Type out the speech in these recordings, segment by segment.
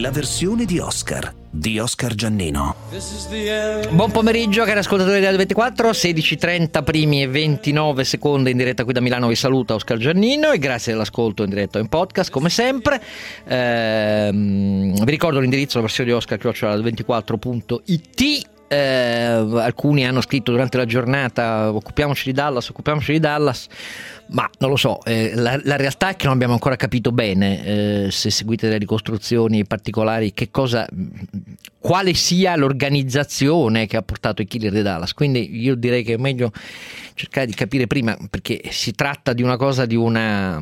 la versione di Oscar Giannino. Buon pomeriggio cari ascoltatori del 24, 16:30 primi e 29 secondi in diretta qui da Milano. Vi saluta Oscar Giannino e grazie dell'ascolto in diretta o in podcast come sempre. Vi ricordo l'indirizzo, la versione di Oscar@24.it. Alcuni hanno scritto durante la giornata occupiamoci di Dallas, ma non lo so, la realtà è che non abbiamo ancora capito bene, se seguite le ricostruzioni particolari, quale sia l'organizzazione che ha portato i killer di Dallas. Quindi io direi che è meglio cercare di capire prima, perché si tratta di una cosa, di una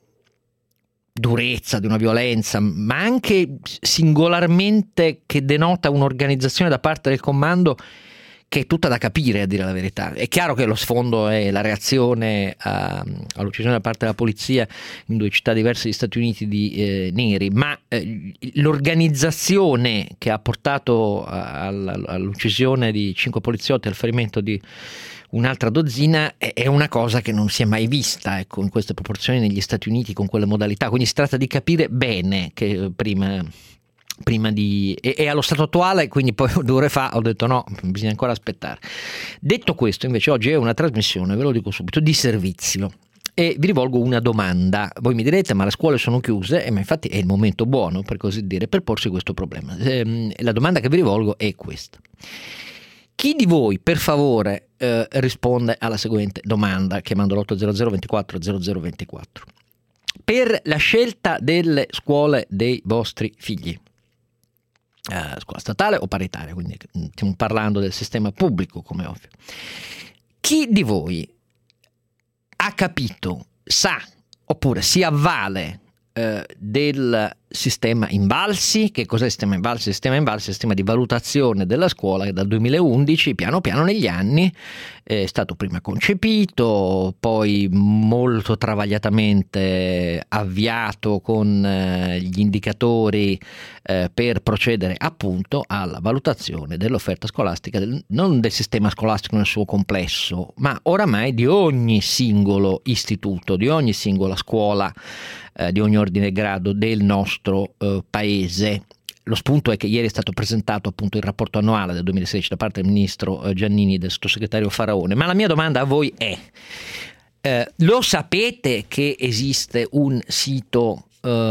durezza, di una violenza, ma anche singolarmente che denota un'organizzazione da parte del comando che è tutta da capire, a dire la verità. È chiaro che lo sfondo è la reazione all'uccisione da parte della polizia in 2 città diverse degli Stati Uniti di neri, ma l'organizzazione che ha portato all'uccisione di 5 poliziotti e al ferimento di un'altra dozzina è una cosa che non si è mai vista, ecco, in queste proporzioni negli Stati Uniti con quelle modalità. Quindi si tratta di capire bene che prima di e allo stato attuale, quindi poi 2 ore fa ho detto no, bisogna ancora aspettare. Detto questo, invece oggi è una trasmissione, ve lo dico subito, di servizio. E vi rivolgo una domanda. Voi mi direte ma le scuole sono chiuse, ma infatti è il momento buono, per così dire, per porsi questo problema. La domanda che vi rivolgo è questa: chi di voi per favore risponde alla seguente domanda chiamando l'800 24 0024 per la scelta delle scuole dei vostri figli, scuola statale o paritaria, quindi stiamo parlando del sistema pubblico come ovvio. Chi di voi ha capito, sa oppure si avvale del sistema Invalsi? Che cos'è il sistema Invalsi? Il sistema Invalsi è il sistema di valutazione della scuola che dal 2011 piano piano negli anni è stato prima concepito, poi molto travagliatamente avviato con gli indicatori per procedere appunto alla valutazione dell'offerta scolastica, non del sistema scolastico nel suo complesso, ma oramai di ogni singolo istituto, di ogni singola scuola, di ogni ordine e grado del nostro paese. Lo spunto è che ieri è stato presentato appunto il rapporto annuale del 2016 da parte del ministro Giannini e del sottosegretario Faraone, ma la mia domanda a voi è: lo sapete che esiste un sito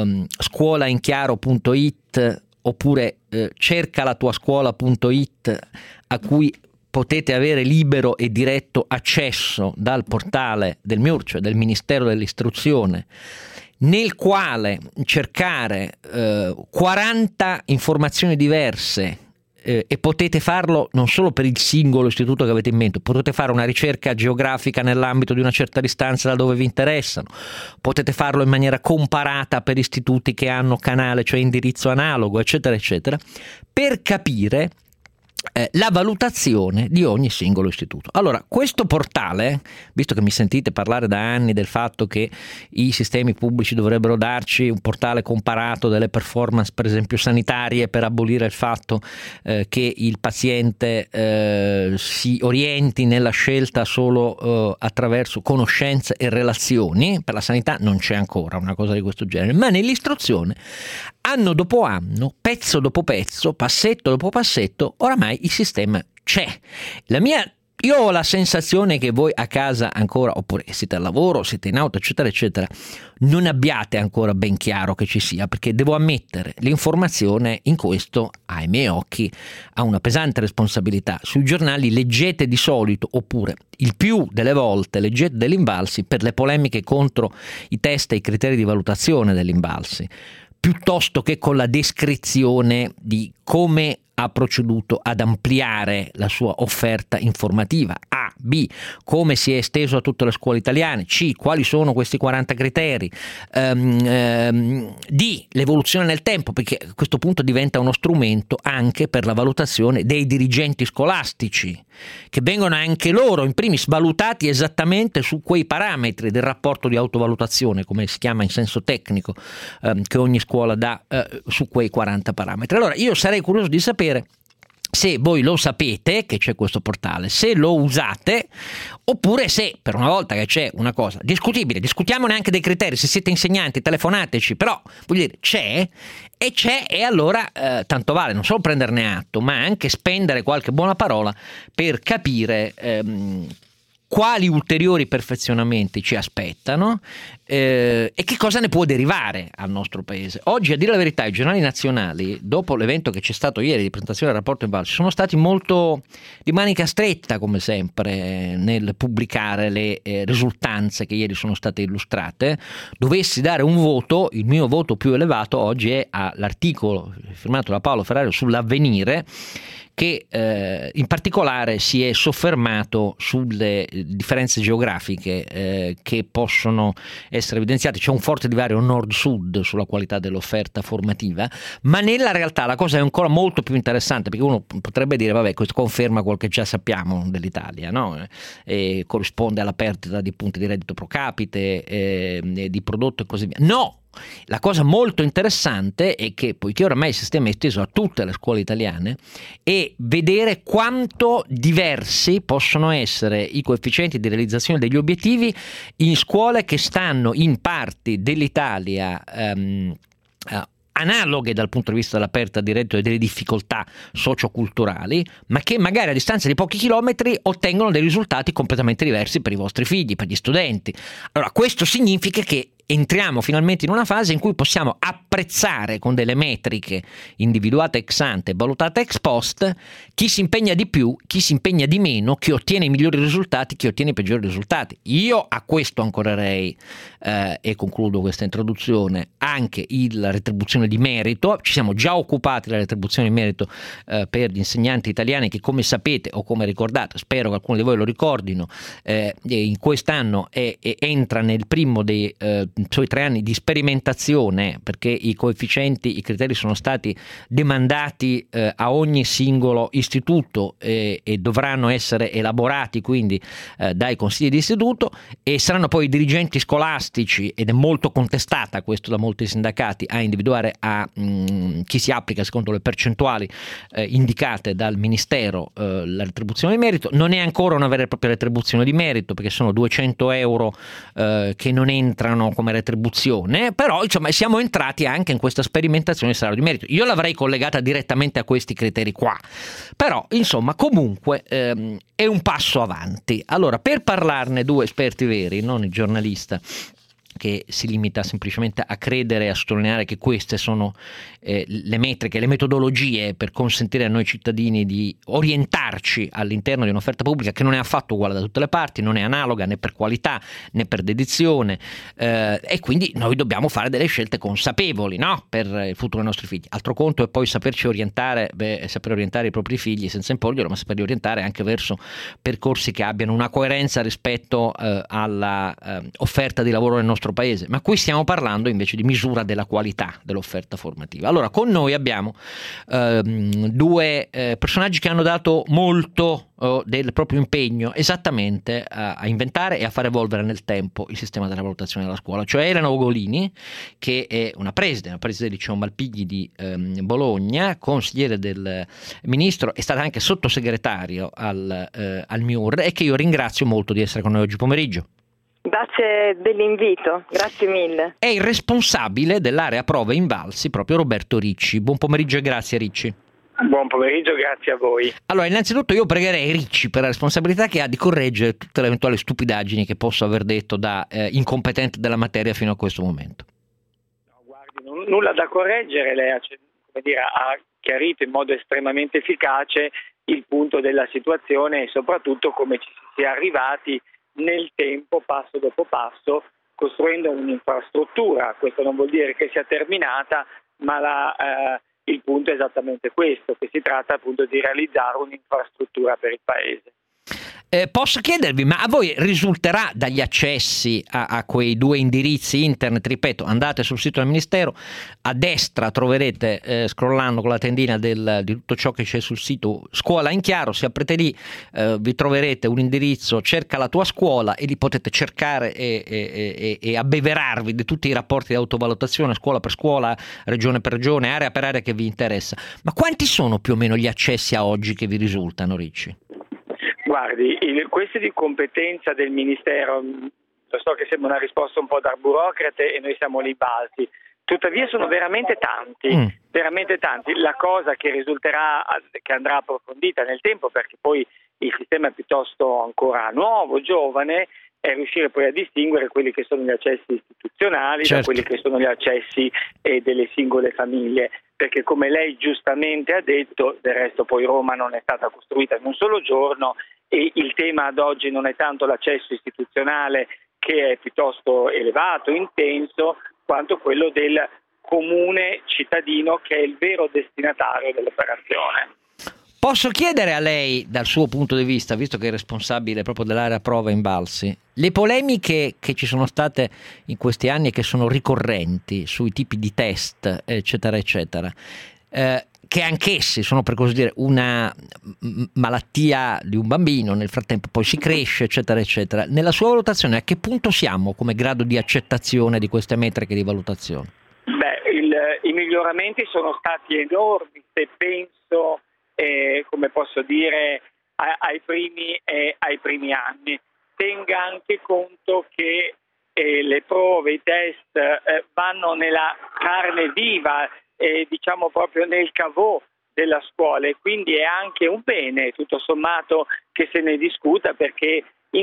scuolainchiaro.it oppure cercalatuascuola.it a cui potete avere libero e diretto accesso dal portale del MIUR, cioè del Ministero dell'Istruzione, nel quale cercare 40 informazioni diverse e potete farlo non solo per il singolo istituto che avete in mente, potete fare una ricerca geografica nell'ambito di una certa distanza da dove vi interessano, potete farlo in maniera comparata per istituti che hanno canale, cioè indirizzo analogo, eccetera eccetera, per capire la valutazione di ogni singolo istituto. Allora, questo portale, visto che mi sentite parlare da anni del fatto che i sistemi pubblici dovrebbero darci un portale comparato delle performance, per esempio sanitarie, per abolire il fatto che il paziente si orienti nella scelta solo attraverso conoscenze e relazioni, per la sanità non c'è ancora una cosa di questo genere, ma nell'istruzione anno dopo anno, pezzo dopo pezzo, passetto dopo passetto, oramai il sistema c'è. Io ho la sensazione che voi a casa ancora, oppure siete al lavoro, siete in auto, eccetera, eccetera, non abbiate ancora ben chiaro che ci sia, perché devo ammettere, l'informazione in questo, ai miei occhi, ha una pesante responsabilità. Sui giornali leggete di solito, oppure il più delle volte leggete dell'Invalsi per le polemiche contro i test e i criteri di valutazione dell'Invalsi, piuttosto che con la descrizione di come ha proceduto ad ampliare la sua offerta informativa. A. B. Come si è esteso a tutte le scuole italiane. C. Quali sono questi 40 criteri. D. L'evoluzione nel tempo, perché a questo punto diventa uno strumento anche per la valutazione dei dirigenti scolastici, che vengono anche loro in primis valutati esattamente su quei parametri del rapporto di autovalutazione, come si chiama in senso tecnico, che ogni scuola dà su quei 40 parametri. Allora io sarei curioso di sapere se voi lo sapete che c'è questo portale, se lo usate, oppure se per una volta che c'è una cosa discutibile, discutiamone anche dei criteri, se siete insegnanti telefonateci, però voglio dire c'è e allora tanto vale non solo prenderne atto, ma anche spendere qualche buona parola per capire quali ulteriori perfezionamenti ci aspettano e che cosa ne può derivare al nostro paese. Oggi, a dire la verità, i giornali nazionali, dopo l'evento che c'è stato ieri di presentazione del rapporto Invalsi, sono stati molto di manica stretta, come sempre, nel pubblicare le risultanze che ieri sono state illustrate. Dovessi dare un voto, il mio voto più elevato oggi è all'articolo firmato da Paolo Ferrario sull'Avvenire, che in particolare si è soffermato sulle differenze geografiche che possono essere evidenziate. C'è un forte divario nord-sud sulla qualità dell'offerta formativa, ma nella realtà la cosa è ancora molto più interessante, perché uno potrebbe dire vabbè, questo conferma quel che già sappiamo dell'Italia, no? Corrisponde alla perdita di punti di reddito pro capite, di prodotto e così via. No! La cosa molto interessante è che, poiché oramai il sistema è esteso a tutte le scuole italiane, è vedere quanto diversi possono essere i coefficienti di realizzazione degli obiettivi in scuole che stanno in parti dell'Italia analoghe dal punto di vista della perdita di reddito e delle difficoltà socioculturali, ma che magari a distanza di pochi chilometri ottengono dei risultati completamente diversi per i vostri figli, per gli studenti. Allora, questo significa che entriamo finalmente in una fase in cui possiamo apprezzare con delle metriche individuate ex ante e valutate ex post chi si impegna di più, chi si impegna di meno, chi ottiene i migliori risultati, chi ottiene i peggiori risultati. Io a questo ancorerei, e concludo questa introduzione, anche la retribuzione di merito. Ci siamo già occupati della retribuzione di merito per gli insegnanti italiani che, come sapete o come ricordate, spero che alcuni di voi lo ricordino, in quest'anno entra nel primo dei suoi 3 anni di sperimentazione, perché i coefficienti, i criteri sono stati demandati a ogni singolo istituto e dovranno essere elaborati quindi dai consigli di istituto, e saranno poi i dirigenti scolastici, ed è molto contestata questo da molti sindacati, a individuare chi si applica secondo le percentuali indicate dal Ministero la retribuzione di merito. Non è ancora una vera e propria retribuzione di merito, perché sono 200 euro che non entrano come retribuzione, però insomma siamo entrati anche in questa sperimentazione del salario di merito. Io l'avrei collegata direttamente a questi criteri qua, però insomma comunque è un passo avanti. Allora, per parlarne due esperti veri, non il giornalista che si limita semplicemente a credere e a sottolineare che queste sono le metriche, le metodologie per consentire a noi cittadini di orientarci all'interno di un'offerta pubblica che non è affatto uguale da tutte le parti, non è analoga né per qualità né per dedizione, e quindi noi dobbiamo fare delle scelte consapevoli, no? Per il futuro dei nostri figli. Altro conto è poi saperci orientare, saper orientare i propri figli senza imporglielo, ma saperli orientare anche verso percorsi che abbiano una coerenza rispetto alla offerta di lavoro nel nostro paese. Ma qui stiamo parlando invece di misura della qualità dell'offerta formativa. Allora, con noi abbiamo due personaggi che hanno dato molto del proprio impegno esattamente a inventare e a far evolvere nel tempo il sistema della valutazione della scuola, cioè Elena Ugolini, che è una preside del liceo Malpighi di Bologna, consigliere del ministro, è stata anche sottosegretario al MIUR, e che io ringrazio molto di essere con noi oggi pomeriggio. Grazie dell'invito, grazie mille. È il responsabile dell'area prove Invalsi, proprio Roberto Ricci. Buon pomeriggio e grazie Ricci. Buon pomeriggio, grazie a voi. Allora, innanzitutto io pregherei Ricci, per la responsabilità che ha, di correggere tutte le eventuali stupidaggini che posso aver detto da incompetente della materia fino a questo momento. No, guardi, nulla da correggere, lei ha chiarito in modo estremamente efficace il punto della situazione e soprattutto come ci si sia arrivati nel tempo, passo dopo passo, costruendo un'infrastruttura. Questo non vuol dire che sia terminata, ma il punto è esattamente questo, che si tratta appunto di realizzare un'infrastruttura per il Paese. Posso chiedervi, ma a voi risulterà dagli accessi a quei 2 indirizzi internet, ripeto, andate sul sito del Ministero, a destra troverete, scrollando con la tendina di tutto ciò che c'è sul sito, scuola in chiaro, se aprite lì vi troverete un indirizzo, cerca la tua scuola, e lì potete cercare e abbeverarvi di tutti i rapporti di autovalutazione, scuola per scuola, regione per regione, area per area che vi interessa. Ma quanti sono più o meno gli accessi a oggi che vi risultano, Ricci? Guardi, questi di competenza del Ministero, lo so che sembra una risposta un po' da burocrate e noi siamo lì balti, tuttavia sono veramente tanti, veramente tanti. La cosa che risulterà, che andrà approfondita nel tempo, perché poi il sistema è piuttosto ancora nuovo, giovane, è riuscire poi a distinguere quelli che sono gli accessi istituzionali da quelli che sono gli accessi delle singole famiglie, perché come lei giustamente ha detto, del resto poi Roma non è stata costruita in un solo giorno, e il tema ad oggi non è tanto l'accesso istituzionale, che è piuttosto elevato, intenso, quanto quello del comune cittadino, che è il vero destinatario dell'operazione. Posso chiedere a lei, dal suo punto di vista, visto che è responsabile proprio dell'area prova Invalsi, le polemiche che ci sono state in questi anni e che sono ricorrenti sui tipi di test, eccetera, eccetera, che anch'essi sono, per così dire, una malattia di un bambino, nel frattempo poi si cresce, eccetera, eccetera. Nella sua valutazione, a che punto siamo come grado di accettazione di queste metriche di valutazione? I miglioramenti sono stati enormi, se penso, come posso dire, ai primi anni. Tenga anche conto che le prove, i test vanno nella carne viva, diciamo proprio nel cavò della scuola, e quindi è anche un bene tutto sommato che se ne discuta, perché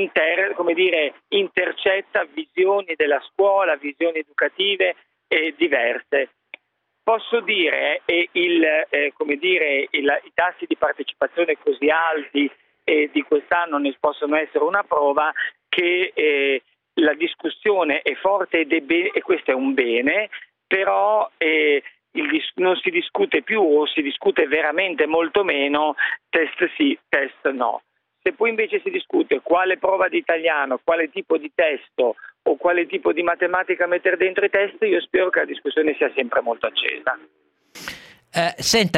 intercetta visioni della scuola, visioni educative diverse. Posso dire i tassi di partecipazione così alti di quest'anno ne possono essere una prova che la discussione è forte e questo è un bene, però non si discute più, o si discute veramente molto meno, test sì, test no. Se poi invece si discute quale prova di italiano, quale tipo di testo o quale tipo di matematica mettere dentro i test, io spero che la discussione sia sempre molto accesa. Senta,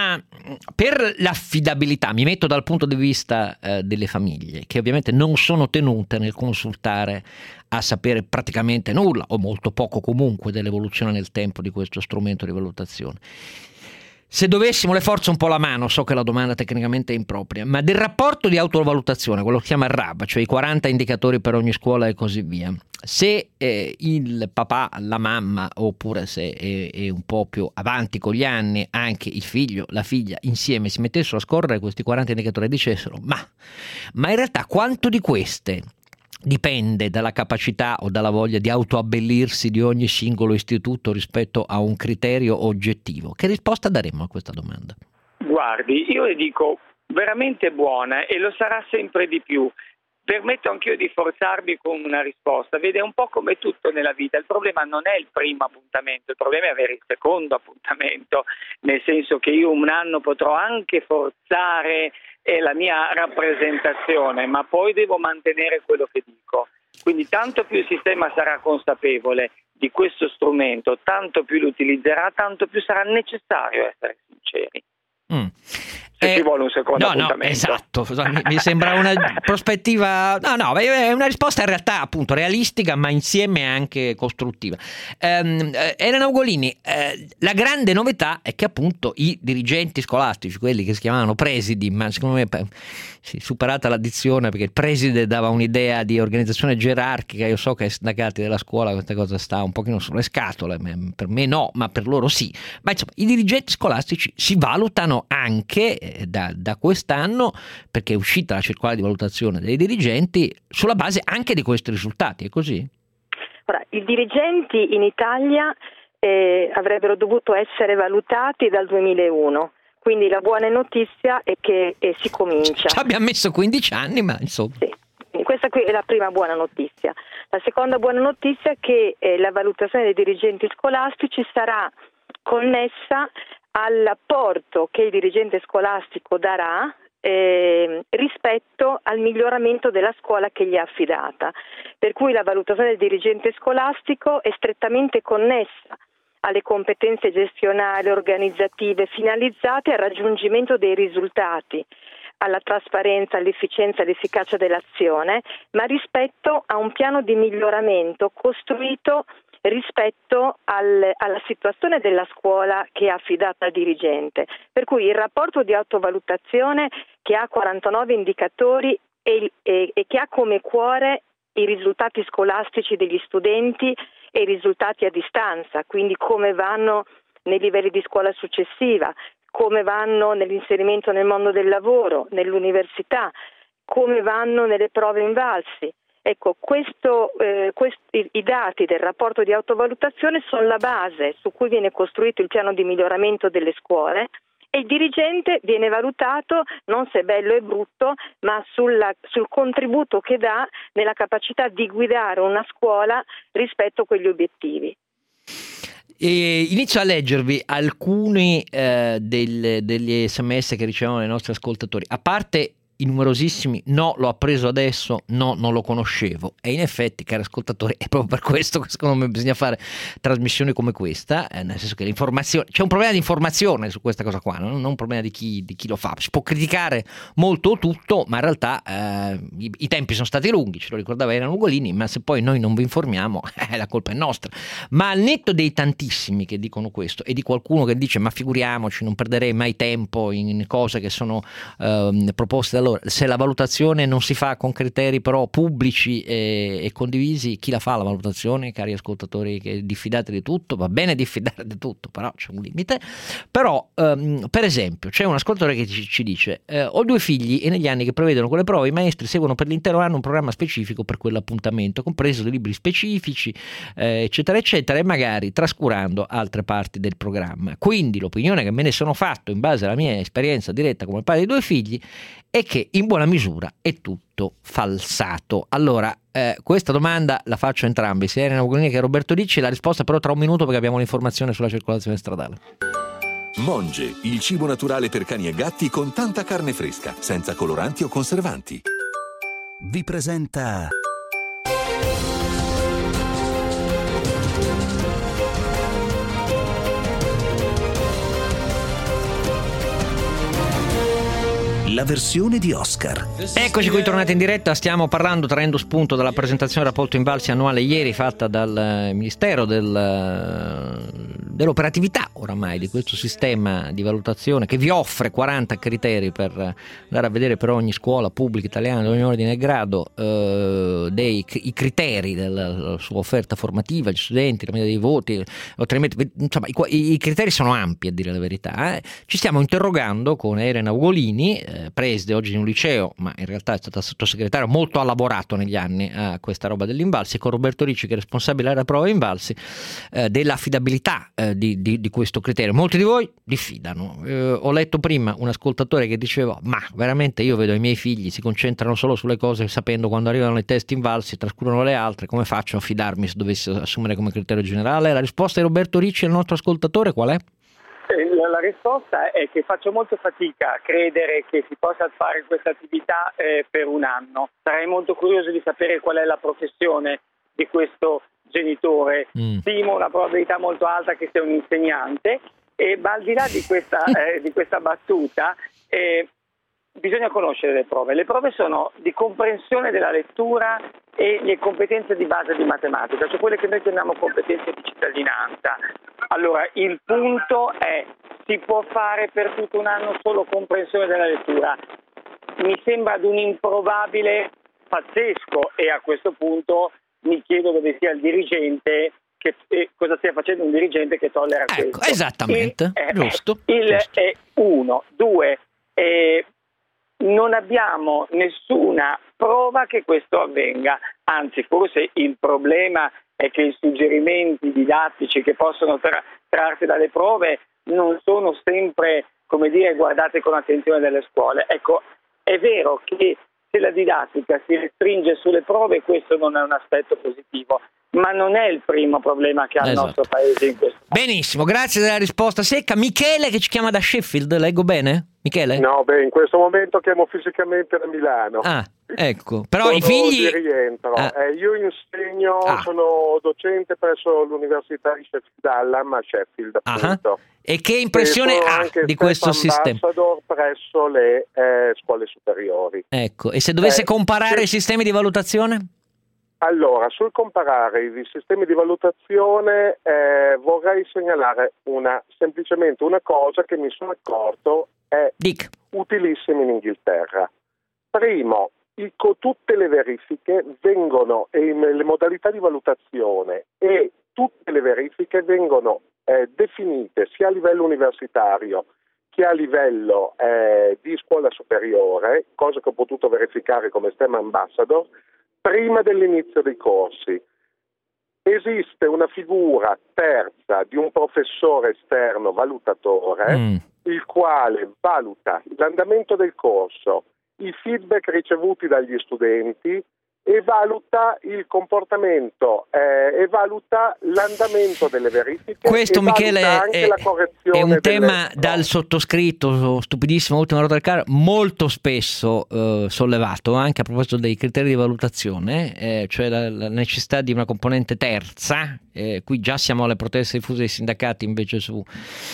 per l'affidabilità, mi metto dal punto di vista delle famiglie, che ovviamente non sono tenute nel consultare a sapere praticamente nulla, o molto poco comunque, dell'evoluzione nel tempo di questo strumento di valutazione. Se dovessimo, le forzo un po' la mano, so che la domanda tecnicamente è impropria, ma del rapporto di autovalutazione, quello che si chiama RAB, cioè i 40 indicatori per ogni scuola e così via, se il papà, la mamma, oppure se è un po' più avanti con gli anni, anche il figlio, la figlia, insieme si mettessero a scorrere questi 40 indicatori e dicessero ma in realtà quanto di queste dipende dalla capacità o dalla voglia di autoabbellirsi di ogni singolo istituto rispetto a un criterio oggettivo? Che risposta daremmo a questa domanda? Guardi, io le dico veramente buona, e lo sarà sempre di più. Permetto anch'io di forzarmi con una risposta. Vede, è un po' come tutto nella vita, il problema non è il primo appuntamento, il problema è avere il secondo appuntamento, nel senso che io un anno potrò anche forzare la mia rappresentazione, ma poi devo mantenere quello che dico. Quindi tanto più il sistema sarà consapevole di questo strumento, tanto più lo utilizzerà, tanto più sarà necessario essere sinceri. Se ci vuole un secondo appuntamento. Esatto, mi sembra una prospettiva, è una risposta in realtà appunto realistica, ma insieme anche costruttiva. Elena Ugolini, la grande novità è che appunto i dirigenti scolastici, quelli che si chiamavano presidi, ma secondo me superata l'addizione, perché il preside dava un'idea di organizzazione gerarchica, io so che ai sindacati della scuola questa cosa sta un pochino sulle scatole, per me no, ma per loro sì, ma insomma i dirigenti scolastici si valutano anche da quest'anno, perché è uscita la circolare di valutazione dei dirigenti sulla base anche di questi risultati, è così? Ora, i dirigenti in Italia avrebbero dovuto essere valutati dal 2001. Quindi la buona notizia è che si comincia. Ci abbiamo messo 15 anni, ma insomma. Sì. Questa qui è la prima buona notizia. La seconda buona notizia è che la valutazione dei dirigenti scolastici sarà connessa all'apporto che il dirigente scolastico darà rispetto al miglioramento della scuola che gli è affidata. Per cui la valutazione del dirigente scolastico è strettamente connessa alle competenze gestionali, organizzative, finalizzate al raggiungimento dei risultati, alla trasparenza, all'efficienza, all'efficacia dell'azione, ma rispetto a un piano di miglioramento costruito rispetto alla situazione della scuola che è affidata al dirigente. Per cui il rapporto di autovalutazione, che ha 49 indicatori e che ha come cuore i risultati scolastici degli studenti e i risultati a distanza, quindi come vanno nei livelli di scuola successiva, come vanno nell'inserimento nel mondo del lavoro, nell'università, come vanno nelle prove invalsi. Ecco, i dati del rapporto di autovalutazione sono la base su cui viene costruito il piano di miglioramento delle scuole, e il dirigente viene valutato non se è bello e brutto, ma sul contributo che dà nella capacità di guidare una scuola rispetto a quegli obiettivi. Inizio a leggervi alcuni degli SMS che ricevono i nostri ascoltatori. A parte i numerosissimi no, l'ho appreso adesso, no, non lo conoscevo, e in effetti, cari ascoltatori, è proprio per questo che secondo me bisogna fare trasmissioni come questa, nel senso che l'informazione, c'è un problema di informazione su questa cosa qua, non un problema di chi lo fa. Si può criticare molto o tutto, ma in realtà i tempi sono stati lunghi, ce lo ricordava Elena Ugolini, ma se poi noi non vi informiamo la colpa è nostra. Ma al netto dei tantissimi che dicono questo, e di qualcuno che dice ma figuriamoci, non perderei mai tempo in cose che sono proposte da loro, se la valutazione non si fa con criteri però pubblici e condivisi, chi la fa la valutazione, cari ascoltatori, che diffidate di tutto? Va bene diffidare di tutto, però c'è un limite. Però per esempio c'è un ascoltatore che ci dice ho 2 figli e negli anni che prevedono quelle prove i maestri seguono per l'intero anno un programma specifico per quell'appuntamento, compreso dei libri specifici, eccetera eccetera, e magari trascurando altre parti del programma. Quindi l'opinione che me ne sono fatto in base alla mia esperienza diretta come padre di 2 figli è che in buona misura è tutto falsato. Allora, questa domanda la faccio a entrambi, sia Elena Ugolini che Roberto Ricci, la risposta però tra un minuto perché abbiamo l'informazione sulla circolazione stradale. Monge, il cibo naturale per cani e gatti con tanta carne fresca, senza coloranti o conservanti. Vi presenta la versione di Oscar. Eccoci qui tornati in diretta, stiamo parlando, traendo spunto dalla presentazione del rapporto Invalsi annuale ieri fatta dal Ministero dell'operatività oramai di questo sistema di valutazione che vi offre 40 criteri per andare a vedere per ogni scuola pubblica italiana di ogni ordine e grado i criteri della sua offerta formativa, gli studenti, la media dei voti, insomma i criteri sono ampi a dire la verità. Ci stiamo interrogando con Elena Ugolini, preside oggi in un liceo, ma in realtà è stata sottosegretario, molto ha lavorato negli anni a questa roba dell'Invalsi, e con Roberto Ricci che è responsabile della prova Invalsi, dell'affidabilità di questo criterio. Molti di voi diffidano. Ho letto prima un ascoltatore che diceva ma veramente io vedo i miei figli si concentrano solo sulle cose sapendo quando arrivano i test Invalsi, trascurano le altre, come faccio a fidarmi se dovessi assumere come criterio generale? La risposta di Roberto Ricci al nostro ascoltatore qual è? La risposta è che faccio molto fatica a credere che si possa fare questa attività per un anno. Sarei molto curioso di sapere qual è la professione di questo genitore. Stimo una probabilità molto alta che sia un insegnante, ma al di là di questa battuta bisogna conoscere le prove. Le prove sono di comprensione della lettura e le competenze di base di matematica, cioè quelle che noi chiamiamo competenze di cittadinanza. Allora, il punto è, si può fare per tutto un anno solo comprensione della lettura? Mi sembra ad un improbabile pazzesco, e a questo punto mi chiedo dove sia il dirigente, cosa stia facendo un dirigente che tollera questo. Esattamente, giusto. È uno. 2, non abbiamo nessuna prova che questo avvenga, anzi forse il problema è che i suggerimenti didattici che possono trarsi dalle prove non sono sempre, guardate con attenzione dalle scuole. Ecco, è vero che se la didattica si restringe sulle prove questo non è un aspetto positivo, ma non è il primo problema che ha il nostro paese in questo momento. Benissimo, grazie della risposta secca. Michele che ci chiama da Sheffield, leggo bene? Michele? No, in questo momento chiamo fisicamente da Milano. Ah, ecco. Però sono i figli... di rientro. Io insegno, sono docente presso l'Università di Sheffield Hallam a Sheffield, appunto. E che impressione ha di questo sistema? Presso le scuole superiori. Ecco, e se dovesse comparare i sistemi di valutazione? Allora, sul comparare i sistemi di valutazione vorrei segnalare semplicemente una cosa che mi sono accorto è utilissima in Inghilterra. Primo, tutte le verifiche vengono, le modalità di valutazione e tutte le verifiche vengono definite sia a livello universitario che a livello di scuola superiore, cosa che ho potuto verificare come STEM Ambassador, prima dell'inizio dei corsi. Esiste una figura terza di un professore esterno valutatore, il quale valuta l'andamento del corso, i feedback ricevuti dagli studenti e valuta il comportamento e valuta l'andamento delle verifiche. Questo, Michele, anche la correzione è un tema dal sottoscritto, stupidissimo, ultima ruota del carro, molto spesso sollevato anche a proposito dei criteri di valutazione, cioè la necessità di una componente terza. Qui già siamo alle proteste diffuse dei sindacati invece su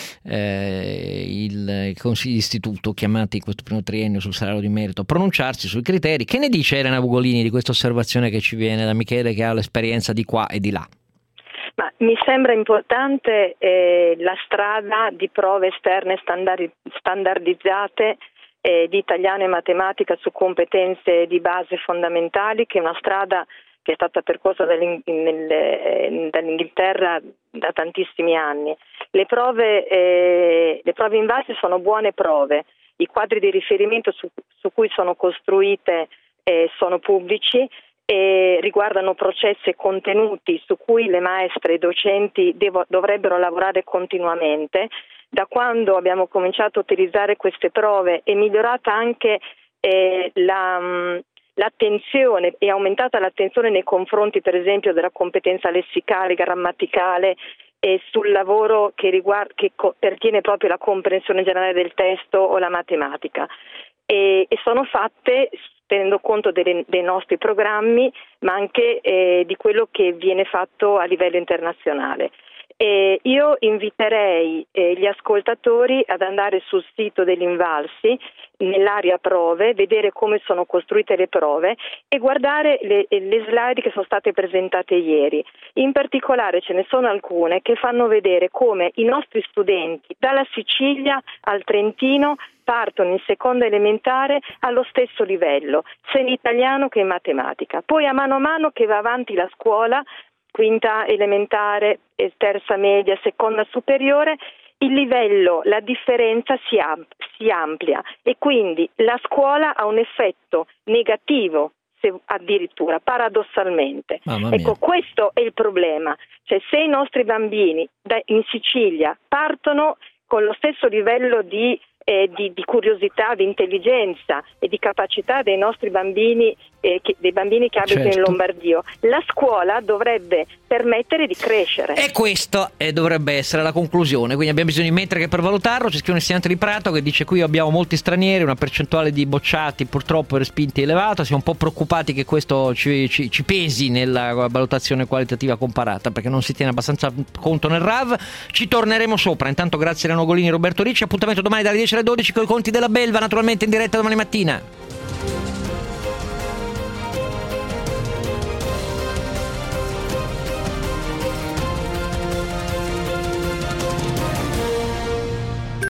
i consigli d'istituto chiamati in questo primo triennio sul salario di merito a pronunciarsi sui criteri. Che ne dice Elena Bugolini di questa osservazione che ci viene da Michele, che ha l'esperienza di qua e di là? Ma mi sembra importante la strada di prove esterne standardizzate di italiano e matematica su competenze di base fondamentali, che è una strada che è stata percorsa dall'Inghilterra da tantissimi anni. Le prove in base sono buone prove, i quadri di riferimento su cui sono costruite sono pubblici e riguardano processi e contenuti su cui le maestre e i docenti dovrebbero lavorare continuamente. Da quando abbiamo cominciato a utilizzare queste prove è migliorata anche l'attenzione, è aumentata l'attenzione nei confronti per esempio della competenza lessicale, grammaticale e sul lavoro che pertiene proprio la comprensione generale del testo o la matematica e sono fatte tenendo conto dei nostri programmi ma anche di quello che viene fatto a livello internazionale. Io inviterei gli ascoltatori ad andare sul sito dell'Invalsi, nell'area prove, vedere come sono costruite le prove e guardare le slide che sono state presentate ieri. In particolare ce ne sono alcune che fanno vedere come i nostri studenti dalla Sicilia al Trentino partono in seconda elementare allo stesso livello, sia in italiano che in matematica. Poi a mano che va avanti la scuola, quinta elementare, terza media, seconda superiore, il livello, la differenza si amplia e quindi la scuola ha un effetto negativo, addirittura paradossalmente. Ecco, questo è il problema. Cioè, se i nostri bambini in Sicilia partono con lo stesso livello di curiosità, di intelligenza e di capacità dei nostri bambini, dei bambini che abitano in Lombardia, la scuola dovrebbe permettere di crescere. E questo dovrebbe essere la conclusione. Quindi abbiamo bisogno di metriche per valutarlo. C'è scritto un insegnante di Prato che dice: qui abbiamo molti stranieri, una percentuale di bocciati purtroppo e respinti elevata. Siamo un po' preoccupati che questo ci pesi nella valutazione qualitativa comparata, perché non si tiene abbastanza conto nel RAV. Ci torneremo sopra. Intanto grazie a Elena Bugolini e Roberto Ricci. Appuntamento domani dalle 10 alle 12 con i conti della Belva, naturalmente in diretta domani mattina.